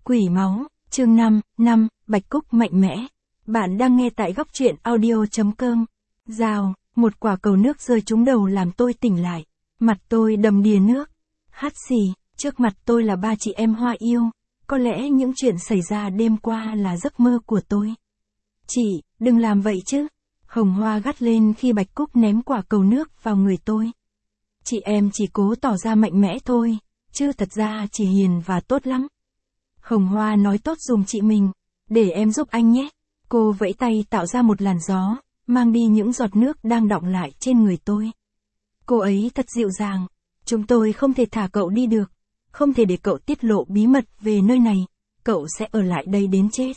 Quỷ máu, chương 5, Bạch Cúc mạnh mẽ. Bạn đang nghe tại góc truyện audio.com. Rào, một quả cầu nước rơi trúng đầu làm tôi tỉnh lại. Mặt tôi đầm đìa nước. Hắt xì, trước mặt tôi là ba chị em Hoa yêu. Có lẽ những chuyện xảy ra đêm qua là giấc mơ của tôi. Chị, đừng làm vậy chứ. Hồng Hoa gắt lên khi Bạch Cúc ném quả cầu nước vào người tôi. Chị em chỉ cố tỏ ra mạnh mẽ thôi, chứ thật ra chị hiền và tốt lắm. Hồng Hoa nói tốt giùm chị mình, để em giúp anh nhé. Cô vẫy tay tạo ra một làn gió, mang đi những giọt nước đang đọng lại trên người tôi. Cô ấy thật dịu dàng, chúng tôi không thể thả cậu đi được, không thể để cậu tiết lộ bí mật về nơi này, cậu sẽ ở lại đây đến chết.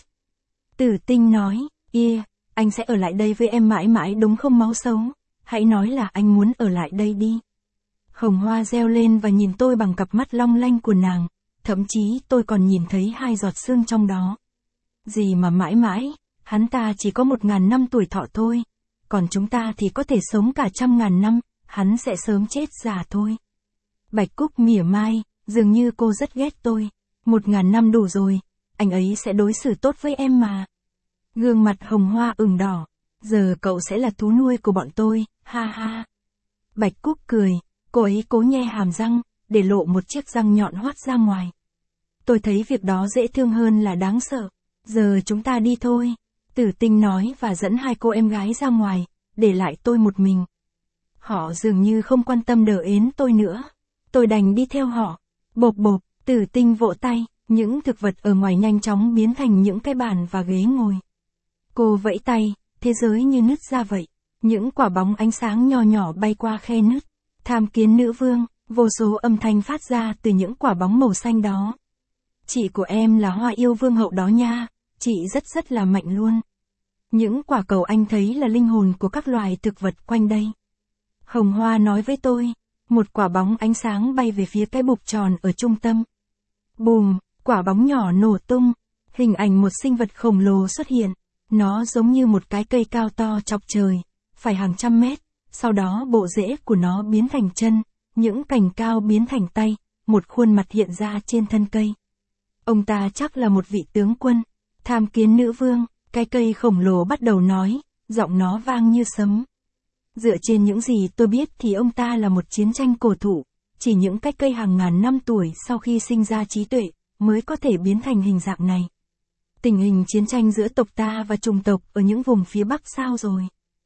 Tử Tinh nói, anh sẽ ở lại đây với em mãi mãi đúng không máu xấu, hãy nói là anh muốn ở lại đây đi. Hồng Hoa reo lên và nhìn tôi bằng cặp mắt long lanh của nàng, thậm chí tôi còn nhìn thấy 2 giọt sương trong đó. Gì mà mãi mãi, hắn ta chỉ có 1000 năm tuổi thọ thôi, còn chúng ta thì có thể sống cả 100.000 năm, hắn sẽ sớm chết già thôi. Bạch Cúc mỉa mai, dường như cô rất ghét tôi. 1000 năm đủ rồi, anh ấy sẽ đối xử tốt với em mà. Gương mặt Hồng Hoa ửng đỏ, giờ cậu sẽ là thú nuôi của bọn tôi, ha ha. Bạch Cúc cười, cô ấy cố nhe hàm răng, để lộ một chiếc răng nhọn hoắt ra ngoài. Tôi thấy việc đó dễ thương hơn là đáng sợ. Giờ chúng ta đi thôi. Tử Tinh nói và dẫn 2 cô em gái ra ngoài, để lại tôi một mình. Họ dường như không quan tâm đờ ến tôi nữa. Tôi đành đi theo họ. Bộp bộp, Tử Tinh vỗ tay, những thực vật ở ngoài nhanh chóng biến thành những cái bàn và ghế ngồi. Cô vẫy tay, thế giới như nứt ra vậy. Những quả bóng ánh sáng nhỏ nhỏ bay qua khe nứt. Tham kiến nữ vương, vô số âm thanh phát ra từ những quả bóng màu xanh đó. Chị của em là Hoa yêu vương hậu đó nha, chị rất là mạnh luôn. Những quả cầu anh thấy là linh hồn của các loài thực vật quanh đây. Hồng Hoa nói với tôi, một quả bóng ánh sáng bay về phía cái bục tròn ở trung tâm. Bùm, quả bóng nhỏ nổ tung, hình ảnh một sinh vật khổng lồ xuất hiện. Nó giống như một cái cây cao to chọc trời, phải hàng trăm mét, sau đó bộ rễ của nó biến thành chân, những cành cao biến thành tay, một khuôn mặt hiện ra trên thân cây. Ông ta chắc là một vị tướng quân. Tham kiến nữ vương, cái cây khổng lồ bắt đầu nói, giọng nó vang như sấm. Dựa trên những gì tôi biết thì ông ta là một chiến tranh cổ thụ, chỉ những cái cây hàng ngàn năm tuổi sau khi sinh ra trí tuệ, mới có thể biến thành hình dạng này. Tình hình chiến tranh giữa tộc ta và chủng tộc ở những vùng phía Bắc sao rồi?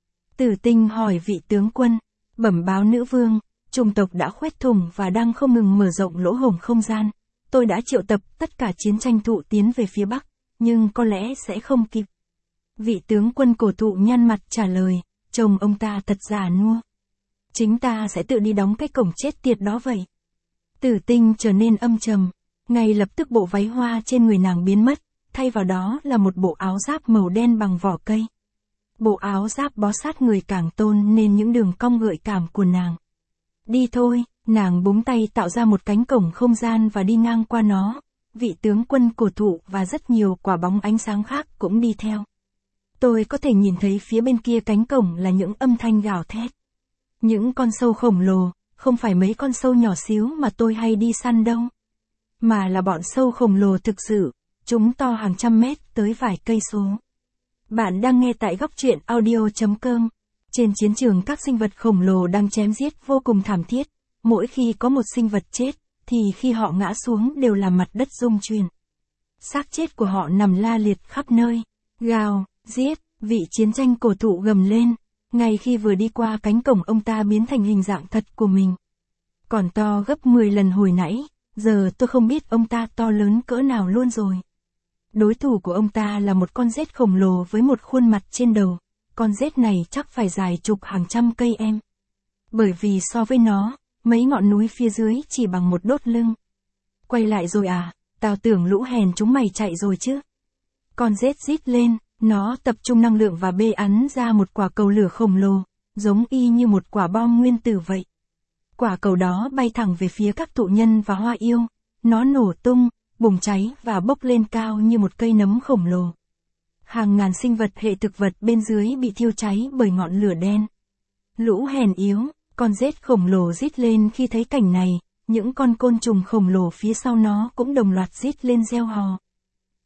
Tử Tinh hỏi vị tướng quân, bẩm báo nữ vương, chủng tộc đã khoét thủng và đang không ngừng mở rộng lỗ hổng không gian. Tôi đã triệu tập tất cả chiến tranh thụ tiến về phía Bắc, nhưng có lẽ sẽ không kịp. Vị tướng quân cổ thụ nhăn mặt trả lời, trông ông ta thật già nua. Chính ta sẽ tự đi đóng cái cổng chết tiệt đó vậy. Tử Tinh trở nên âm trầm, ngay lập tức bộ váy hoa trên người nàng biến mất, thay vào đó là một bộ áo giáp màu đen bằng vỏ cây. Bộ áo giáp bó sát người càng tôn nên những đường cong gợi cảm của nàng. Đi thôi, nàng búng tay tạo ra một cánh cổng không gian và đi ngang qua nó. Vị tướng quân cổ thụ và rất nhiều quả bóng ánh sáng khác cũng đi theo. Tôi có thể nhìn thấy phía bên kia cánh cổng là những âm thanh gào thét. Những con sâu khổng lồ, không phải mấy con sâu nhỏ xíu mà tôi hay đi săn đâu. Mà là bọn sâu khổng lồ thực sự, chúng to hàng trăm mét tới vài cây số. Bạn đang nghe tại góc truyện audio.com. Trên chiến trường các sinh vật khổng lồ đang chém giết vô cùng thảm thiết. Mỗi khi có một sinh vật chết, thì khi họ ngã xuống đều làm mặt đất rung chuyển. Xác chết của họ nằm la liệt khắp nơi. Gào, giết, vị chiến tranh cổ thụ gầm lên. Ngay khi vừa đi qua cánh cổng ông ta biến thành hình dạng thật của mình. Còn to gấp 10 lần hồi nãy, giờ tôi không biết ông ta to lớn cỡ nào luôn rồi. Đối thủ của ông ta là một con rết khổng lồ với một khuôn mặt trên đầu. Con rết này chắc phải dài chục hàng trăm cây em. Bởi vì so với nó, mấy ngọn núi phía dưới chỉ bằng một đốt lưng. Quay lại rồi à, tao tưởng lũ hèn chúng mày chạy rồi chứ. Con rết rít lên, nó tập trung năng lượng và bê ắn ra một quả cầu lửa khổng lồ, giống y như một quả bom nguyên tử vậy. Quả cầu đó bay thẳng về phía các thụ nhân và Hoa yêu. Nó nổ tung, bùng cháy và bốc lên cao như một cây nấm khổng lồ. Hàng ngàn sinh vật hệ thực vật bên dưới bị thiêu cháy bởi ngọn lửa đen. Lũ hèn yếu, con rết khổng lồ rít lên khi thấy cảnh này, những con côn trùng khổng lồ phía sau nó cũng đồng loạt rít lên reo hò.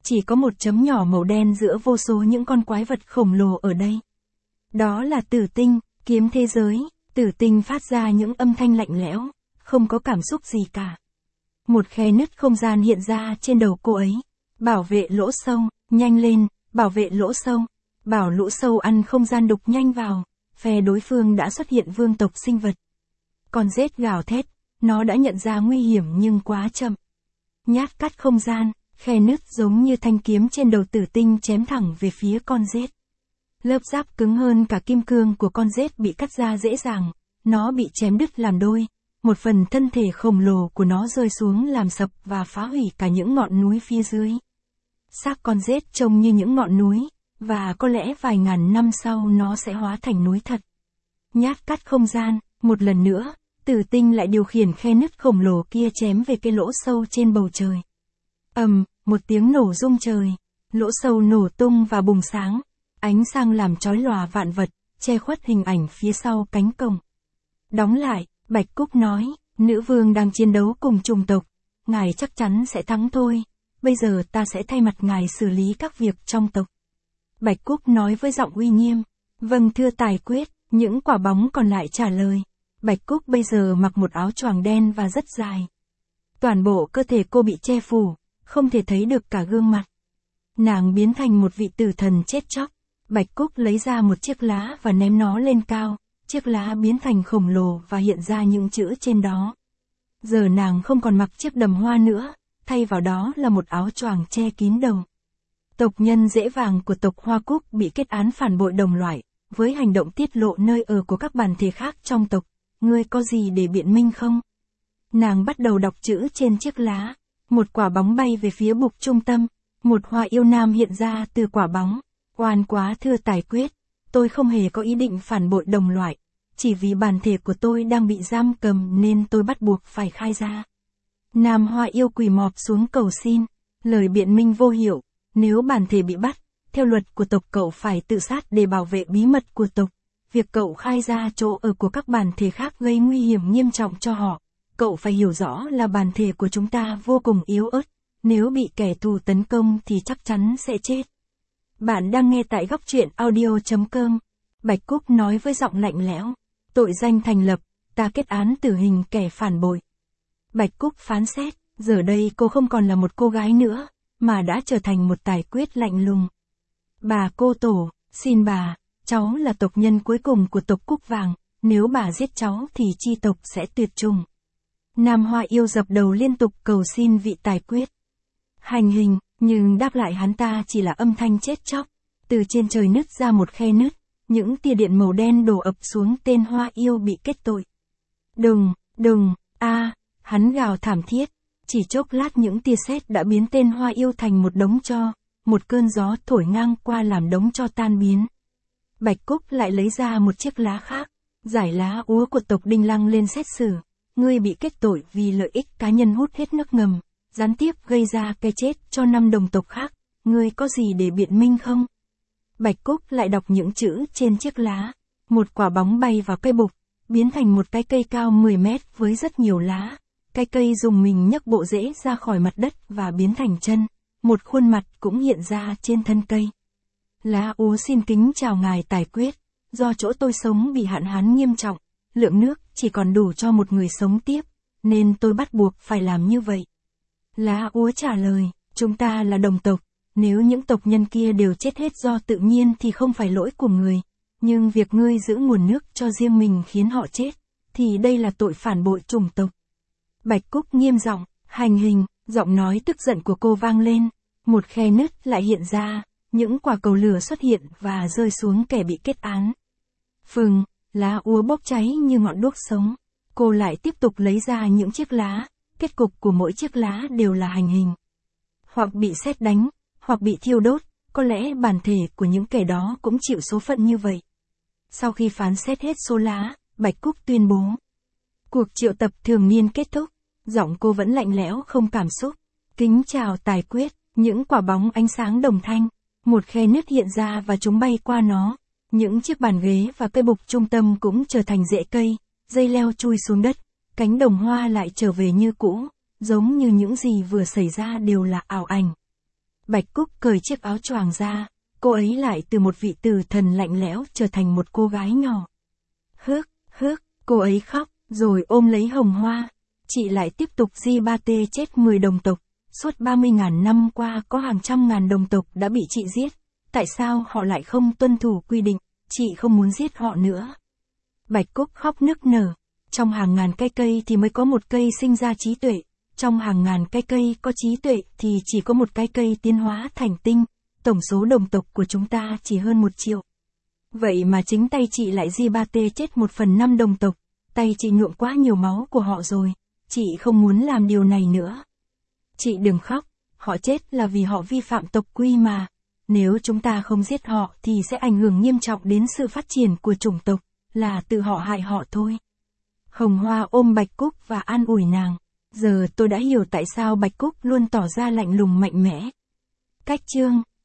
Chỉ có một chấm nhỏ màu đen giữa vô số những con quái vật khổng lồ ở đây. Đó là tử tinh, kiếm thế giới. Tử tinh phát ra những âm thanh lạnh lẽo, không có cảm xúc gì cả. Một khe nứt không gian hiện ra trên đầu cô ấy. Bảo vệ lỗ sâu, nhanh lên, bảo vệ lỗ sâu. Bảo lũ sâu ăn không gian đục nhanh vào. Phe đối phương đã xuất hiện vương tộc sinh vật. Con rết gào thét, nó đã nhận ra nguy hiểm nhưng quá chậm. Nhát cắt không gian, khe nứt giống như thanh kiếm trên đầu tử tinh chém thẳng về phía con rết. Lớp giáp cứng hơn cả kim cương của con rết bị cắt ra dễ dàng, nó bị chém đứt làm đôi, một phần thân thể khổng lồ của nó rơi xuống làm sập và phá hủy cả những ngọn núi phía dưới. Xác con rết trông như những ngọn núi, và có lẽ vài ngàn năm sau nó sẽ hóa thành núi thật. Nhát cắt không gian, một lần nữa, tử tinh lại điều khiển khe nứt khổng lồ kia chém về cái lỗ sâu trên bầu trời. Một tiếng nổ rung trời, lỗ sâu nổ tung và bùng sáng, ánh sáng làm chói lòa vạn vật, che khuất hình ảnh phía sau cánh cổng. Đóng lại, Bạch Cúc nói, nữ vương đang chiến đấu cùng chủng tộc, ngài chắc chắn sẽ thắng thôi, bây giờ ta sẽ thay mặt ngài xử lý các việc trong tộc. Bạch Cúc nói với giọng uy nghiêm, vâng thưa tài quyết, những quả bóng còn lại trả lời. Bạch Cúc bây giờ mặc một áo choàng đen và rất dài. Toàn bộ cơ thể cô bị che phủ, không thể thấy được cả gương mặt. Nàng biến thành một vị tử thần chết chóc. Bạch Cúc lấy ra một chiếc lá và ném nó lên cao, chiếc lá biến thành khổng lồ và hiện ra những chữ trên đó. Giờ nàng không còn mặc chiếc đầm hoa nữa, thay vào đó là một áo choàng che kín đầu. Tộc nhân rễ vàng của tộc Hoa Cúc bị kết án phản bội đồng loại, với hành động tiết lộ nơi ở của các bản thể khác trong tộc. Ngươi có gì để biện minh không? Nàng bắt đầu đọc chữ trên chiếc lá. Một quả bóng bay về phía bục trung tâm. Một hoa yêu nam hiện ra từ quả bóng. Oan quá thưa tài quyết. Tôi không hề có ý định phản bội đồng loại. Chỉ vì bản thể của tôi đang bị giam cầm nên tôi bắt buộc phải khai ra. Nam hoa yêu quỳ mọp xuống cầu xin. Lời biện minh vô hiệu. Nếu bản thể bị bắt, theo luật của tộc cậu phải tự sát để bảo vệ bí mật của tộc. Việc cậu khai ra chỗ ở của các bản thể khác gây nguy hiểm nghiêm trọng cho họ. Cậu phải hiểu rõ là bản thể của chúng ta vô cùng yếu ớt. Nếu bị kẻ thù tấn công thì chắc chắn sẽ chết. Bạn đang nghe tại góc truyện audio.com. Bạch Cúc nói với giọng lạnh lẽo. Tội danh thành lập, ta kết án tử hình kẻ phản bội. Bạch Cúc phán xét, giờ đây cô không còn là một cô gái nữa, mà đã trở thành một tài quyết lạnh lùng. Bà cô tổ, xin bà, cháu là tộc nhân cuối cùng của tộc Cúc Vàng, nếu bà giết cháu thì chi tộc sẽ tuyệt chủng. Nam Hoa yêu dập đầu liên tục cầu xin vị tài quyết. Hành hình, nhưng đáp lại hắn ta chỉ là âm thanh chết chóc. Từ trên trời nứt ra một khe nứt, những tia điện màu đen đổ ập xuống tên Hoa yêu bị kết tội. Đừng, hắn gào thảm thiết. Chỉ chốc lát những tia sét đã biến tên Hoa yêu thành một đống tro, một cơn gió thổi ngang qua làm đống tro tan biến. Bạch Cúc lại lấy ra một chiếc lá khác, giải lá úa của tộc Đinh Lăng lên xét xử. Ngươi bị kết tội vì lợi ích cá nhân hút hết nước ngầm, gián tiếp gây ra cái chết cho 5 đồng tộc khác, ngươi có gì để biện minh không? Bạch Cúc lại đọc những chữ trên chiếc lá, một quả bóng bay vào cây bục, biến thành một cái cây cao 10 mét với rất nhiều lá. Cái cây dùng mình nhấc bộ rễ ra khỏi mặt đất và biến thành chân, một khuôn mặt cũng hiện ra trên thân cây. Lá úa xin kính chào ngài tài quyết, do chỗ tôi sống bị hạn hán nghiêm trọng, lượng nước chỉ còn đủ cho một người sống tiếp, nên tôi bắt buộc phải làm như vậy. Lá úa trả lời, chúng ta là đồng tộc, nếu những tộc nhân kia đều chết hết do tự nhiên thì không phải lỗi của người, nhưng việc ngươi giữ nguồn nước cho riêng mình khiến họ chết, thì đây là tội phản bội chủng tộc. Bạch Cúc nghiêm giọng, hành hình, giọng nói tức giận của cô vang lên, một khe nứt lại hiện ra, những quả cầu lửa xuất hiện và rơi xuống kẻ bị kết án. Phừng, lá úa bốc cháy như ngọn đuốc sống, cô lại tiếp tục lấy ra những chiếc lá, kết cục của mỗi chiếc lá đều là hành hình. Hoặc bị sét đánh, hoặc bị thiêu đốt, có lẽ bản thể của những kẻ đó cũng chịu số phận như vậy. Sau khi phán xét hết số lá, Bạch Cúc tuyên bố. Cuộc triệu tập thường niên kết thúc, giọng cô vẫn lạnh lẽo không cảm xúc. Kính chào tài quyết, những quả bóng ánh sáng đồng thanh, một khe nứt hiện ra và chúng bay qua nó. Những chiếc bàn ghế và cây bục trung tâm cũng trở thành rễ cây, dây leo chui xuống đất, cánh đồng hoa lại trở về như cũ, giống như những gì vừa xảy ra đều là ảo ảnh. Bạch Cúc cởi chiếc áo choàng ra, cô ấy lại từ một vị tử thần lạnh lẽo trở thành một cô gái nhỏ. Hước, cô ấy khóc, rồi ôm lấy Hồng Hoa. Chị lại tiếp tục di ba tê chết 10 đồng tộc. Suốt 30.000 năm qua có hàng trăm ngàn đồng tộc đã bị chị giết. Tại sao họ lại không tuân thủ quy định? Chị không muốn giết họ nữa. Bạch Cúc khóc nức nở. Trong hàng ngàn cái cây thì mới có một cây sinh ra trí tuệ. Trong hàng ngàn cái cây có trí tuệ thì chỉ có một cái cây tiến hóa thành tinh. Tổng số đồng tộc của chúng ta chỉ hơn 1 triệu. Vậy mà chính tay chị lại di ba tê chết 1/5 đồng tộc. Tay chị nhuộm quá nhiều máu của họ rồi. Chị không muốn làm điều này nữa. Chị đừng khóc, họ chết là vì họ vi phạm tộc quy mà. Nếu chúng ta không giết họ thì sẽ ảnh hưởng nghiêm trọng đến sự phát triển của chủng tộc, là tự họ hại họ thôi. Hồng Hoa ôm Bạch Cúc và an ủi nàng. Giờ tôi đã hiểu tại sao Bạch Cúc luôn tỏ ra lạnh lùng mạnh mẽ. Cách chương